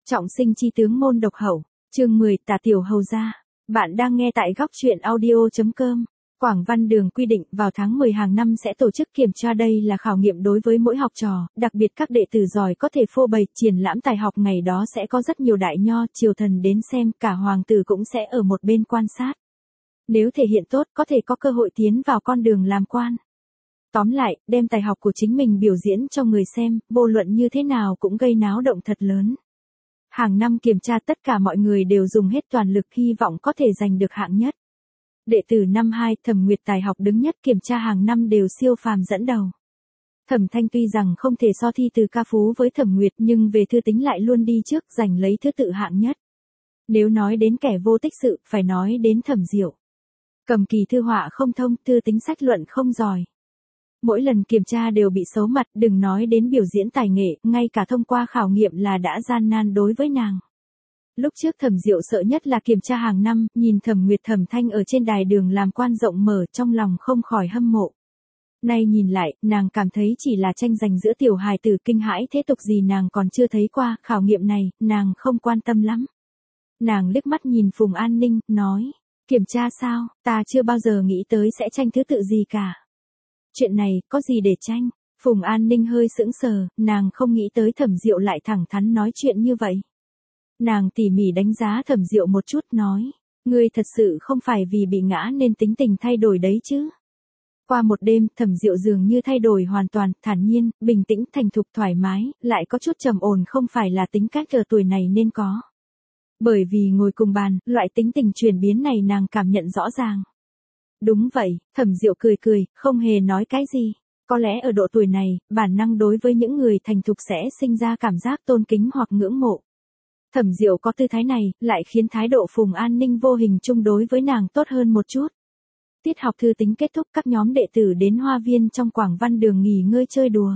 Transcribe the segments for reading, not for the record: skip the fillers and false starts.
Trọng sinh chi tướng môn độc hậu, chương 10 Tả Tiểu Hầu gia. Bạn đang nghe tại góc truyện audio.com. Quảng Văn Đường quy định vào tháng 10 hàng năm sẽ tổ chức kiểm tra, đây là khảo nghiệm đối với mỗi học trò, đặc biệt các đệ tử giỏi có thể phô bày triển lãm tài học. Ngày đó sẽ có rất nhiều đại nho, triều thần đến xem, cả hoàng tử cũng sẽ ở một bên quan sát. Nếu thể hiện tốt có thể có cơ hội tiến vào con đường làm quan. Tóm lại, đem tài học của chính mình biểu diễn cho người xem, vô luận như thế nào cũng gây náo động thật lớn. Hàng năm kiểm tra tất cả mọi người đều dùng hết toàn lực, hy vọng có thể giành được hạng nhất. Đệ tử năm 2 Thẩm Nguyệt tài học đứng nhất, kiểm tra hàng năm đều siêu phàm dẫn đầu. Thẩm Thanh tuy rằng không thể so thi từ ca phú với Thẩm Nguyệt, nhưng về thư tính lại luôn đi trước, giành lấy thứ tự hạng nhất. Nếu nói đến kẻ vô tích sự, phải nói đến Thẩm Diệu. Cầm kỳ thư họa không thông, thư tính sách luận không giỏi. Mỗi lần kiểm tra đều bị xấu mặt, đừng nói đến biểu diễn tài nghệ, ngay cả thông qua khảo nghiệm là đã gian nan đối với nàng. Lúc trước Thẩm Diệu sợ nhất là kiểm tra hàng năm, nhìn Thẩm Nguyệt Thẩm Thanh ở trên đài đường làm quan rộng mở, trong lòng không khỏi hâm mộ. Nay nhìn lại, nàng cảm thấy chỉ là tranh giành giữa tiểu hài tử, kinh hãi thế tục gì nàng còn chưa thấy qua, khảo nghiệm này, nàng không quan tâm lắm. Nàng liếc mắt nhìn Phùng An Ninh, nói, kiểm tra sao, ta chưa bao giờ nghĩ tới sẽ tranh thứ tự gì cả. Chuyện này, có gì để tranh? Phùng An Ninh hơi sững sờ, nàng không nghĩ tới Thẩm Diệu lại thẳng thắn nói chuyện như vậy. Nàng tỉ mỉ đánh giá Thẩm Diệu một chút, nói, ngươi thật sự không phải vì bị ngã nên tính tình thay đổi đấy chứ? Qua một đêm, Thẩm Diệu dường như thay đổi hoàn toàn, thản nhiên, bình tĩnh, thành thục, thoải mái, lại có chút trầm ổn, không phải là tính cách ở tuổi này nên có. Bởi vì ngồi cùng bàn, loại tính tình chuyển biến này nàng cảm nhận rõ ràng. Đúng vậy, Thẩm Diệu cười cười, không hề nói cái gì. Có lẽ ở độ tuổi này, bản năng đối với những người thành thục sẽ sinh ra cảm giác tôn kính hoặc ngưỡng mộ. Thẩm Diệu có tư thái này, lại khiến thái độ Phùng An Ninh vô hình chung đối với nàng tốt hơn một chút. Tiết học thư tính kết thúc, các nhóm đệ tử đến hoa viên trong Quảng Văn Đường nghỉ ngơi chơi đùa.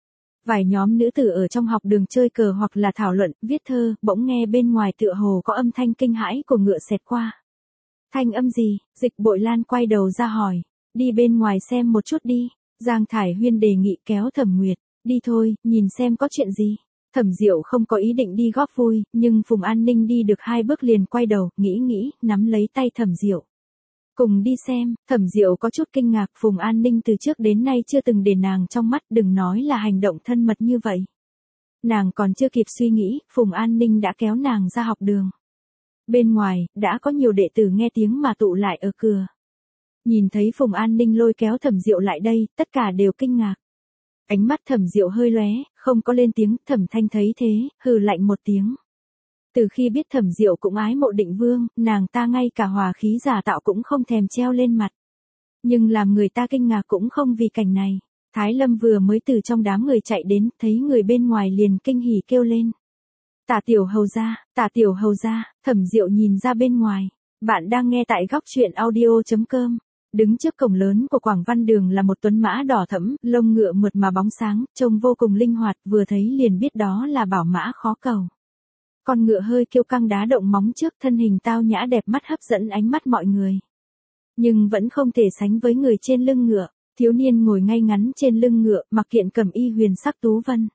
Vài nhóm nữ tử ở trong học đường chơi cờ hoặc là thảo luận, viết thơ, bỗng nghe bên ngoài tựa hồ có âm thanh kinh hãi của ngựa xẹt qua. Thanh âm gì? Dịch Bội Lan quay đầu ra hỏi. Đi bên ngoài xem một chút đi. Giang Thải Huyên đề nghị kéo Thẩm Nguyệt. Đi thôi, nhìn xem có chuyện gì. Thẩm Diệu không có ý định đi góp vui, nhưng Phùng An Ninh đi được 2 bước liền quay đầu, nghĩ, nắm lấy tay Thẩm Diệu. Cùng đi xem. Thẩm Diệu có chút kinh ngạc, Phùng An Ninh từ trước đến nay chưa từng để nàng trong mắt, đừng nói là hành động thân mật như vậy. Nàng còn chưa kịp suy nghĩ, Phùng An Ninh đã kéo nàng ra học đường. Bên ngoài, đã có nhiều đệ tử nghe tiếng mà tụ lại ở cửa. Nhìn thấy Phùng An Ninh lôi kéo Thẩm Diệu lại đây, tất cả đều kinh ngạc. Ánh mắt Thẩm Diệu hơi lóe, không có lên tiếng, Thẩm Thanh thấy thế, hừ lạnh một tiếng. Từ khi biết Thẩm Diệu cũng ái mộ Định Vương, nàng ta ngay cả hòa khí giả tạo cũng không thèm treo lên mặt. Nhưng làm người ta kinh ngạc cũng không vì cảnh này. Thái Lâm vừa mới từ trong đám người chạy đến, thấy người bên ngoài liền kinh hỉ kêu lên. Tả Tiểu Hầu gia, Tả Tiểu Hầu gia. Thẩm Diệu nhìn ra bên ngoài. Bạn đang nghe tại góc truyện audio.com. Đứng trước cổng lớn của Quảng Văn Đường là một tuấn mã đỏ thẫm, lông ngựa mượt mà bóng sáng, trông vô cùng linh hoạt, vừa thấy liền biết đó là bảo mã khó cầu. Con ngựa hơi kiêu căng đá động móng trước, thân hình tao nhã đẹp mắt hấp dẫn ánh mắt mọi người. Nhưng vẫn không thể sánh với người trên lưng ngựa. Thiếu niên ngồi ngay ngắn trên lưng ngựa, mặc kiện cẩm y huyền sắc tú vân.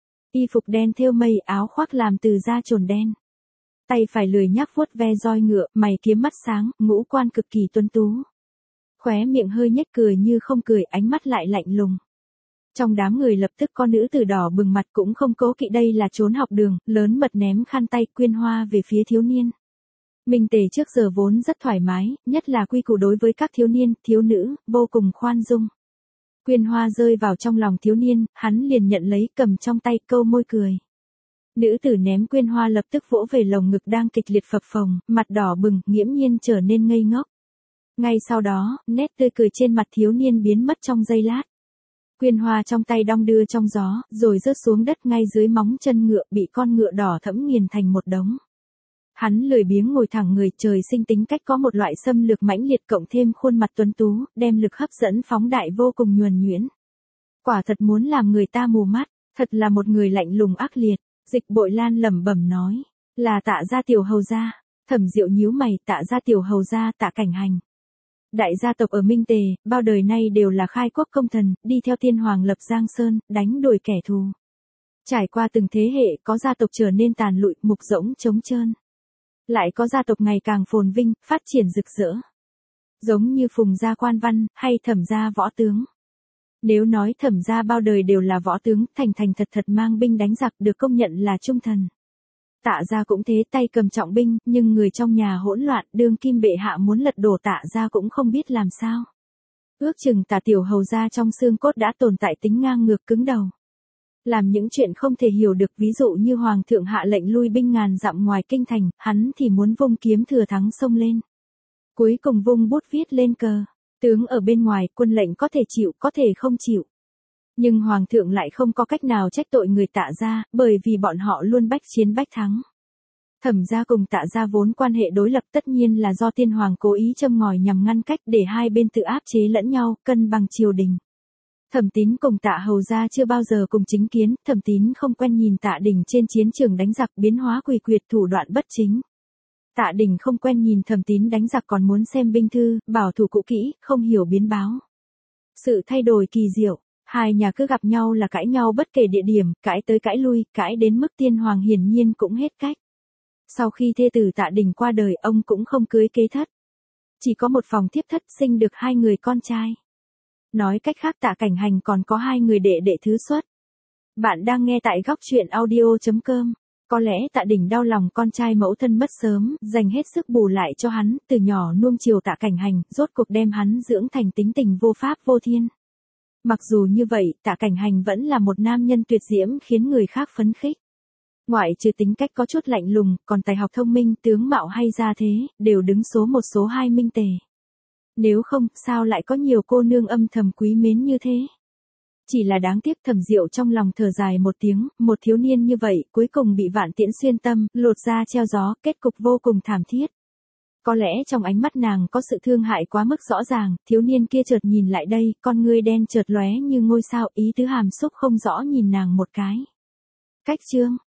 Y phục đen thêu mây, áo khoác làm từ da trồn đen. Tay phải lười nhác vuốt ve roi ngựa, mày kiếm mắt sáng, ngũ quan cực kỳ tuấn tú. Khóe miệng hơi nhếch cười như không cười, ánh mắt lại lạnh lùng. Trong đám người lập tức có nữ tử đỏ bừng mặt, cũng không cố kỵ đây là trốn học đường, lớn mật ném khăn tay Quyên Hoa về phía thiếu niên. Minh Tề trước giờ vốn rất thoải mái, nhất là quy củ đối với các thiếu niên, thiếu nữ, vô cùng khoan dung. Quyên Hoa rơi vào trong lòng thiếu niên, hắn liền nhận lấy, cầm trong tay, câu môi cười. Nữ tử ném Quyên Hoa lập tức vỗ về lồng ngực đang kịch liệt phập phồng, mặt đỏ bừng, nghiễm nhiên trở nên ngây ngốc. Ngay sau đó, nét tươi cười trên mặt thiếu niên biến mất trong giây lát. Quyên Hoa trong tay đong đưa trong gió, rồi rớt xuống đất ngay dưới móng chân ngựa, bị con ngựa đỏ thẫm nghiền thành một đống. Hắn lười biếng ngồi thẳng người, trời sinh tính cách có một loại xâm lược mãnh liệt, cộng thêm khuôn mặt tuấn tú, đem lực hấp dẫn phóng đại vô cùng nhuần nhuyễn. Quả thật muốn làm người ta mù mắt, thật là một người lạnh lùng ác liệt. Dịch Bội Lan lẩm bẩm nói, là Tạ gia Tiểu Hầu gia. Thẩm Diệu nhíu mày, Tạ gia Tiểu Hầu gia Tạ Cảnh Hành. Đại gia tộc ở Minh Tề, bao đời nay đều là khai quốc công thần, đi theo tiên hoàng lập Giang Sơn, đánh đuổi kẻ thù. Trải qua từng thế hệ, có gia tộc trở nên tàn lụi, mục rỗng trống trơn. Lại có gia tộc ngày càng phồn vinh, phát triển rực rỡ. Giống như Phùng gia Quan Văn, hay Thẩm gia Võ tướng. Nếu nói Thẩm gia bao đời đều là võ tướng, thành thành thật thật mang binh đánh giặc, được công nhận là trung thần. Tạ gia cũng thế, tay cầm trọng binh, nhưng người trong nhà hỗn loạn, đương kim bệ hạ muốn lật đổ Tạ gia cũng không biết làm sao. Ước chừng Tạ tiểu hầu gia trong xương cốt đã tồn tại tính ngang ngược cứng đầu. Làm những chuyện không thể hiểu được, ví dụ như hoàng thượng hạ lệnh lui binh ngàn dặm ngoài kinh thành, hắn thì muốn vung kiếm thừa thắng xông lên. Cuối cùng vung bút viết lên cờ. Tướng ở bên ngoài, quân lệnh có thể chịu, có thể không chịu. Nhưng hoàng thượng lại không có cách nào trách tội người Tạ gia, bởi vì bọn họ luôn bách chiến bách thắng. Thẩm gia cùng Tạ gia vốn quan hệ đối lập, tất nhiên là do tiên hoàng cố ý châm ngòi nhằm ngăn cách để hai bên tự áp chế lẫn nhau, cân bằng triều đình. Thẩm Tín cùng Tạ hầu gia chưa bao giờ cùng chính kiến, Thẩm Tín không quen nhìn Tạ Đình trên chiến trường đánh giặc, biến hóa quỷ quyệt, thủ đoạn bất chính. Tạ Đình không quen nhìn Thẩm Tín đánh giặc, còn muốn xem binh thư, bảo thủ cũ kỹ, không hiểu biến báo. Sự thay đổi kỳ diệu, hai nhà cứ gặp nhau là cãi nhau bất kể địa điểm, cãi tới cãi lui, cãi đến mức tiên hoàng hiển nhiên cũng hết cách. Sau khi thê tử Tạ Đình qua đời, ông cũng không cưới kế thất. Chỉ có một phòng thiếp thất, sinh được 2 người con trai. Nói cách khác, Tạ Cảnh Hành còn có 2 người đệ đệ thứ xuất. Bạn đang nghe tại góc truyện audio.com. Có lẽ Tạ Đình đau lòng con trai mẫu thân mất sớm, dành hết sức bù lại cho hắn, từ nhỏ nuông chiều Tạ Cảnh Hành, rốt cuộc đem hắn dưỡng thành tính tình vô pháp vô thiên. Mặc dù như vậy, Tạ Cảnh Hành vẫn là một nam nhân tuyệt diễm, khiến người khác phấn khích. Ngoại trừ tính cách có chút lạnh lùng, còn tài học thông minh, tướng mạo hay gia thế, đều đứng số 1 số 2 minh tề. Nếu không, sao lại có nhiều cô nương âm thầm quý mến như thế? Chỉ là đáng tiếc, Thẩm Diệu trong lòng thở dài một tiếng, một thiếu niên như vậy, cuối cùng bị vạn tiễn xuyên tâm, lột da treo gió, kết cục vô cùng thảm thiết. Có lẽ trong ánh mắt nàng có sự thương hại quá mức rõ ràng, thiếu niên kia chợt nhìn lại đây, con ngươi đen chợt lóe như ngôi sao, ý tứ hàm xúc không rõ nhìn nàng một cái. Cách chương.